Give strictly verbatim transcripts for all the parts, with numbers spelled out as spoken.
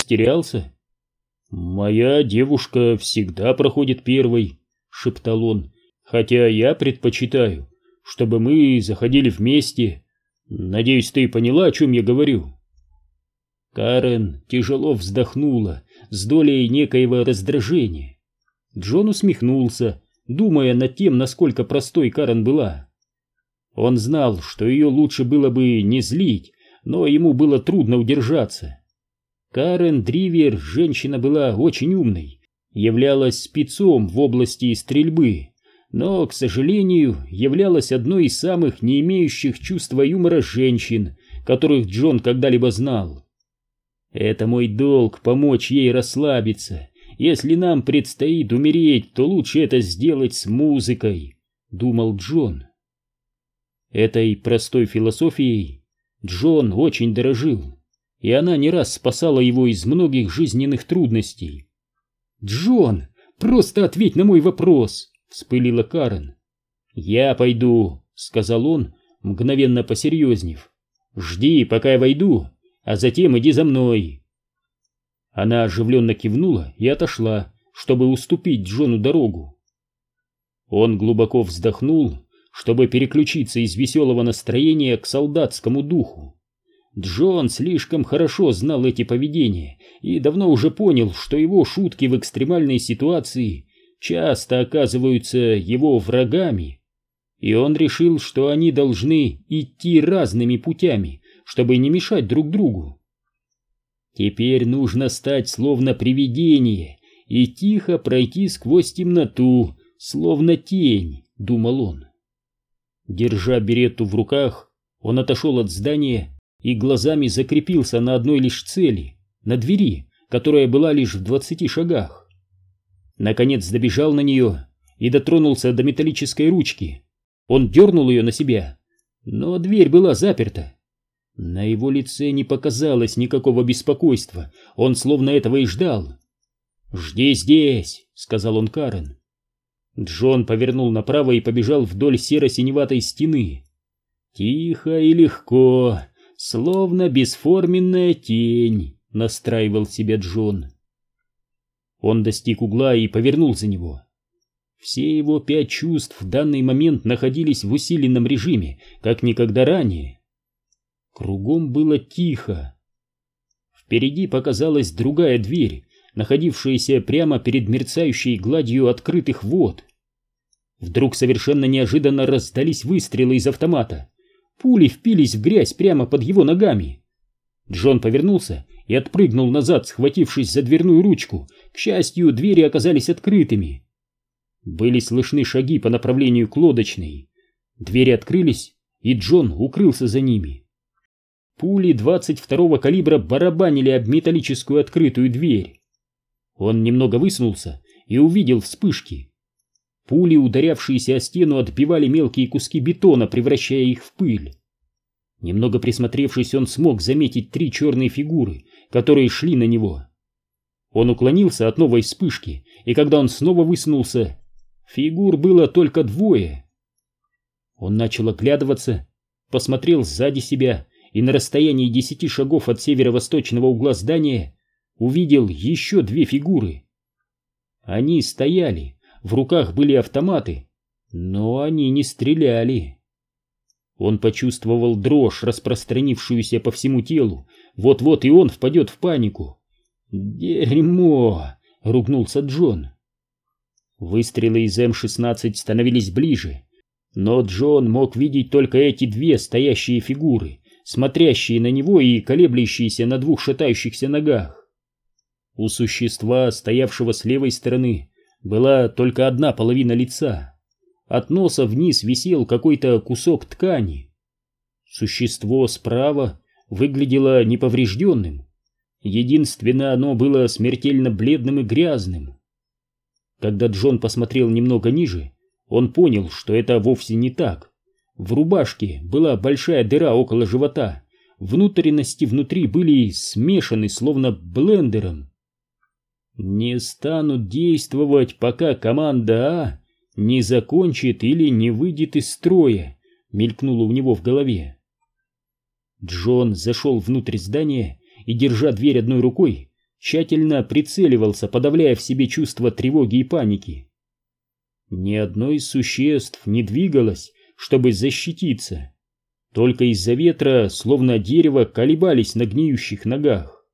растерялся. «Моя девушка всегда проходит первой», — шептал он, «хотя я предпочитаю, чтобы мы заходили вместе. Надеюсь, ты поняла, о чем я говорю?» Карен тяжело вздохнула с долей некоего раздражения. Джон усмехнулся, думая над тем, насколько простой Карен была. Он знал, что ее лучше было бы не злить, но ему было трудно удержаться. Карен Дривер, женщина, была очень умной, являлась спецом в области стрельбы, но, к сожалению, являлась одной из самых не имеющих чувства юмора женщин, которых Джон когда-либо знал. «Это мой долг — помочь ей расслабиться. Если нам предстоит умереть, то лучше это сделать с музыкой», — думал Джон. Этой простой философией Джон очень дорожил, и она не раз спасала его из многих жизненных трудностей. «Джон, просто ответь на мой вопрос!» — вспылила Карен. «Я пойду», — сказал он, мгновенно посерьезнев. «Жди, пока я войду, а затем иди за мной». Она оживленно кивнула и отошла, чтобы уступить Джону дорогу. Он глубоко вздохнул, чтобы переключиться из веселого настроения к солдатскому духу. Джон слишком хорошо знал эти поведения и давно уже понял, что его шутки в экстремальной ситуации часто оказываются его врагами, и он решил, что они должны идти разными путями, чтобы не мешать друг другу. Теперь нужно стать словно привидение и тихо пройти сквозь темноту, словно тень, думал он. Держа беретту в руках, он отошел от здания и глазами закрепился на одной лишь цели, на двери, которая была лишь в двадцати шагах. Наконец добежал на нее и дотронулся до металлической ручки. Он дернул ее на себя, но дверь была заперта. На его лице не показалось никакого беспокойства, он словно этого и ждал. «Жди здесь», — сказал он Карен. Джон повернул направо и побежал вдоль серо-синеватой стены. «Тихо и легко, словно бесформенная тень», — настраивал себя Джон. Он достиг угла и повернул за него. Все его пять чувств в данный момент находились в усиленном режиме, как никогда ранее. Кругом было тихо. Впереди показалась другая дверь, находившаяся прямо перед мерцающей гладью открытых вод. Вдруг совершенно неожиданно раздались выстрелы из автомата. Пули впились в грязь прямо под его ногами. Джон повернулся и отпрыгнул назад, схватившись за дверную ручку. К счастью, двери оказались открытыми. Были слышны шаги по направлению к лодочной. Двери открылись, и Джон укрылся за ними. Пули двадцать второго калибра барабанили об металлическую открытую дверь. Он немного высунулся и увидел вспышки. Пули, ударявшиеся о стену, отбивали мелкие куски бетона, превращая их в пыль. Немного присмотревшись, он смог заметить три черные фигуры, которые шли на него. Он уклонился от новой вспышки, и когда он снова высунулся, фигур было только двое. Он начал оглядываться, посмотрел сзади себя и на расстоянии десяти шагов от северо-восточного угла здания увидел еще две фигуры. Они стояли, в руках были автоматы, но они не стреляли. Он почувствовал дрожь, распространившуюся по всему телу. Вот-вот и он впадет в панику. «Дерьмо!» — ругнулся Джон. Выстрелы из эм шестнадцать становились ближе, но Джон мог видеть только эти две стоящие фигуры, смотрящие на него и колеблющиеся на двух шатающихся ногах. У существа, стоявшего с левой стороны, была только одна половина лица. От носа вниз висел какой-то кусок ткани. Существо справа выглядело неповрежденным. Единственное, оно было смертельно бледным и грязным. Когда Джон посмотрел немного ниже, он понял, что это вовсе не так. В рубашке была большая дыра около живота. Внутренности внутри были смешаны, словно блендером. «Не станут действовать, пока команда А не закончит или не выйдет из строя», — мелькнуло у него в голове. Джон зашел внутрь здания и, держа дверь одной рукой, тщательно прицеливался, подавляя в себе чувство тревоги и паники. Ни одно из существ не двигалось, чтобы защититься. Только из-за ветра, словно дерево, колебались на гниющих ногах.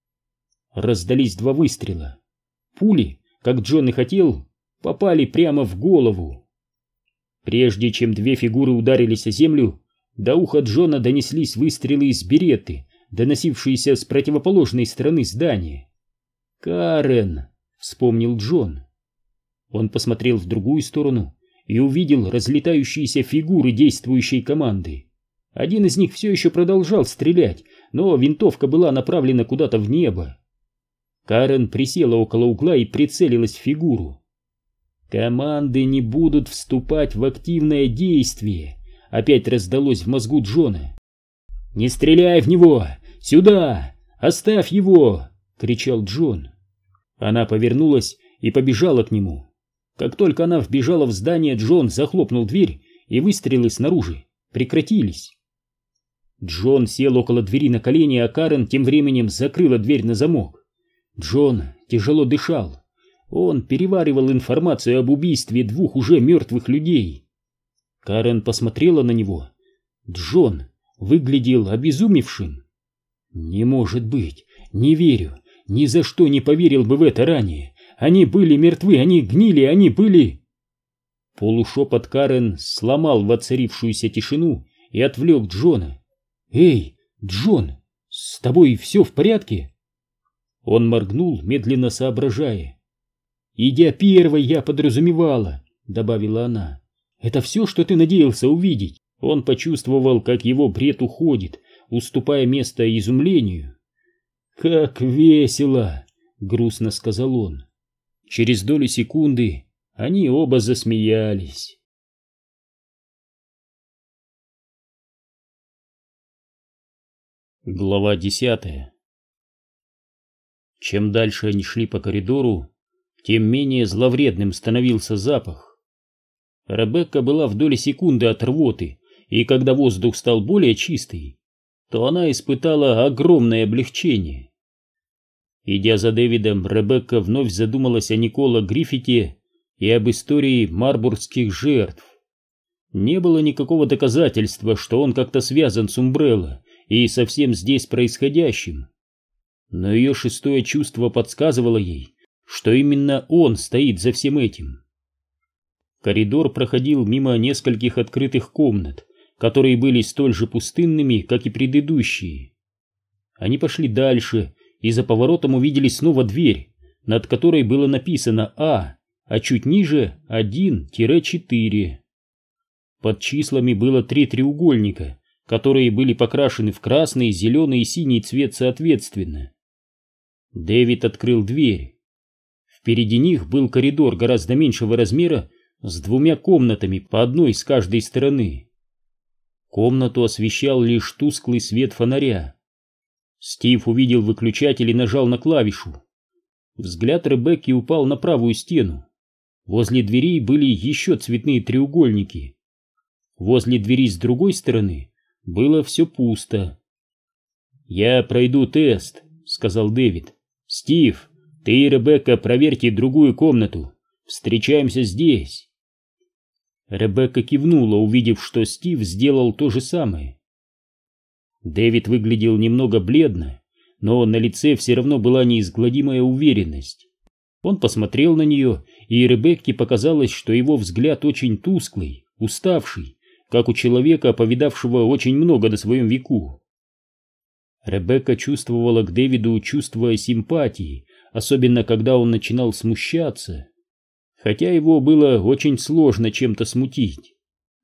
Раздались два выстрела. Пули, как Джон и хотел, попали прямо в голову. Прежде чем две фигуры ударились о землю, до уха Джона донеслись выстрелы из беретты, доносившиеся с противоположной стороны здания. «Карен!» — вспомнил Джон. Он посмотрел в другую сторону и увидел разлетающиеся фигуры действующей команды. Один из них все еще продолжал стрелять, но винтовка была направлена куда-то в небо. Карен присела около угла и прицелилась в фигуру. «Команды не будут вступать в активное действие», — опять раздалось в мозгу Джона. «Не стреляй в него! Сюда! Оставь его!» — кричал Джон. Она повернулась и побежала к нему. Как только она вбежала в здание, Джон захлопнул дверь, и выстрелы снаружи прекратились. Джон сел около двери на колени, а Карен тем временем закрыла дверь на замок. Джон тяжело дышал. Он переваривал информацию об убийстве двух уже мертвых людей. Карен посмотрела на него. Джон выглядел обезумевшим. «Не может быть! Не верю! Ни за что не поверил бы в это ранее! Они были мертвы! Они гнили! Они были...» Полушепот Карен сломал воцарившуюся тишину и отвлек Джона. «Эй, Джон, с тобой все в порядке?» Он моргнул, медленно соображая. «Идя первой, я подразумевала», — добавила она. «Это все, что ты надеялся увидеть?» Он почувствовал, как его бред уходит, уступая место изумлению. «Как весело!» — грустно сказал он. Через долю секунды они оба засмеялись. Глава десятая. Чем дальше они шли по коридору, тем менее зловредным становился запах. Ребекка была в доли секунды от рвоты, и когда воздух стал более чистый, то она испытала огромное облегчение. Идя за Дэвидом, Ребекка вновь задумалась о Никола Гриффите и об истории марбургских жертв. Не было никакого доказательства, что он как-то связан с Умбрелло и со всем здесь происходящим. Но ее шестое чувство подсказывало ей, что именно он стоит за всем этим. Коридор проходил мимо нескольких открытых комнат, которые были столь же пустынными, как и предыдущие. Они пошли дальше и за поворотом увидели снова дверь, над которой было написано «А», а чуть ниже один-четыре. Под числами было три треугольника, которые были покрашены в красный, зеленый и синий цвет соответственно. Дэвид открыл дверь. Впереди них был коридор гораздо меньшего размера с двумя комнатами по одной с каждой стороны. Комнату освещал лишь тусклый свет фонаря. Стив увидел выключатель и нажал на клавишу. Взгляд Ребекки упал на правую стену. Возле дверей были еще цветные треугольники. Возле двери с другой стороны было все пусто. «Я пройду тест», — сказал Дэвид. «Стив, ты и Ребекка проверьте другую комнату. Встречаемся здесь». Ребекка кивнула, увидев, что Стив сделал то же самое. Дэвид выглядел немного бледно, но на лице все равно была неизгладимая уверенность. Он посмотрел на нее, и Ребекке показалось, что его взгляд очень тусклый, уставший, как у человека, повидавшего очень много на своем веку. Ребекка чувствовала к Дэвиду чувство симпатии, особенно когда он начинал смущаться, хотя его было очень сложно чем-то смутить.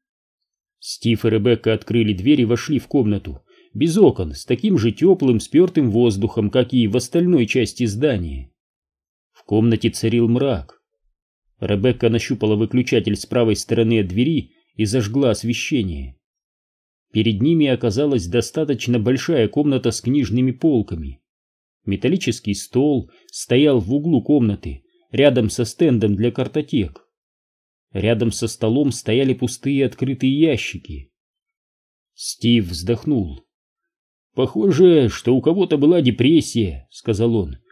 Стив и Ребекка открыли дверь и вошли в комнату, без окон, с таким же теплым, спертым воздухом, как и в остальной части здания. В комнате царил мрак. Ребекка нащупала выключатель с правой стороны от двери и зажгла освещение. Перед ними оказалась достаточно большая комната с книжными полками. Металлический стол стоял в углу комнаты, рядом со стендом для картотек. Рядом со столом стояли пустые открытые ящики. Стив вздохнул. «Похоже, что у кого-то была депрессия», — сказал он.